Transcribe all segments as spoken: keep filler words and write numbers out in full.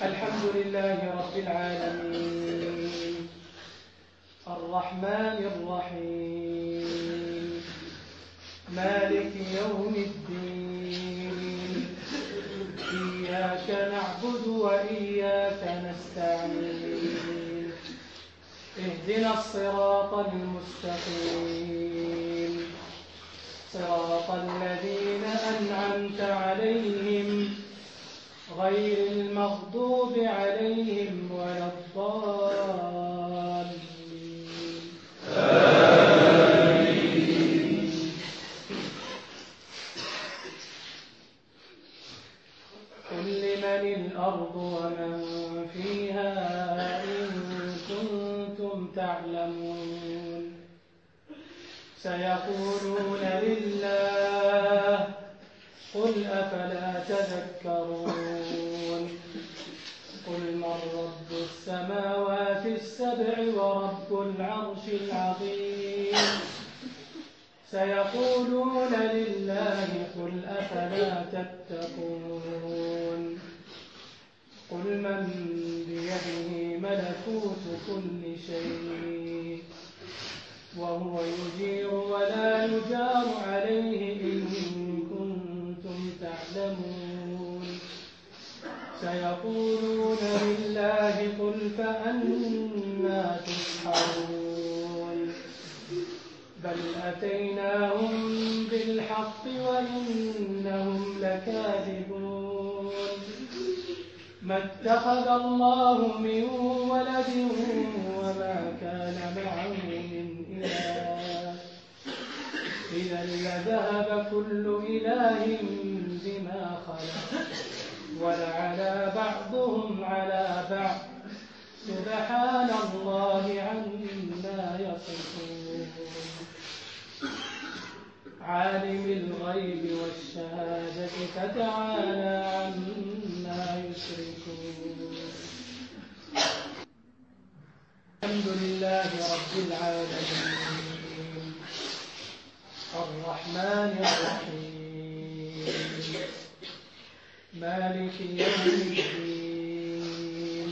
الحمد لله رب العالمين الرحمن الرحيم مالك يوم الدين إياك نعبد وإياك نستعين اهدنا الصراط المستقيم صراط الذين أنعمت عليهم غير المغضوب عليهم ولا الضالين آمين. قل لمن الأرض ومن فيها إن كنتم تعلمون سيقولون لله قل أفلا تذكرون قل من رب السماوات السبع ورب العرش العظيم سيقولون لله قل أفلا تتقون قل من بيده ملكوت كل شيء وهو يجير ولا يجار عليه إن كنتم تعلمون سيقولون لله قل فأنى تسحرون بل أتيناهم بالحق وإنهم لكاذبون ما اتخذ الله من ولد وما كان معه من إله إذا لذهب كل إله بما خلق ولعلى بعضهم على بعض سبحان الله عما يصفون عالم الغيب والشهادة فتعالى عما يشركون الحمد لله رب العالمين الرحمن الرحيم مالك يوم الدين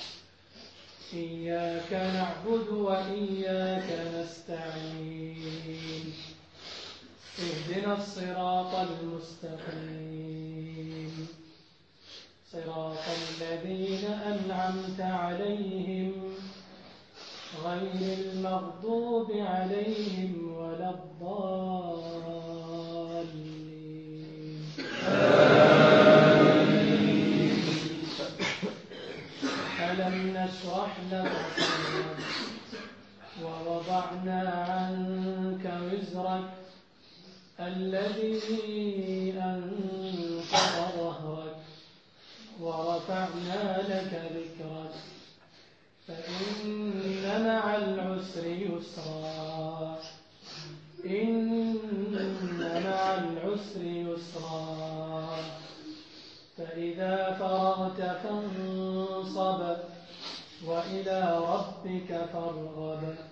إياك نعبد وإياك نستعين اهدنا الصراط المستقيم صراط الذين أنعمت عليهم غير المغضوب عليهم ولا الضالين آمين. ألم نشرح لك صدرك ووضعنا عنك وزرك الذي أنقض ظهرك ورفعنا لك ذكرك فإن مع العسر يسرا إن مع العسر يسرا فإذا فرغت فانصب وإلى ربك فارغب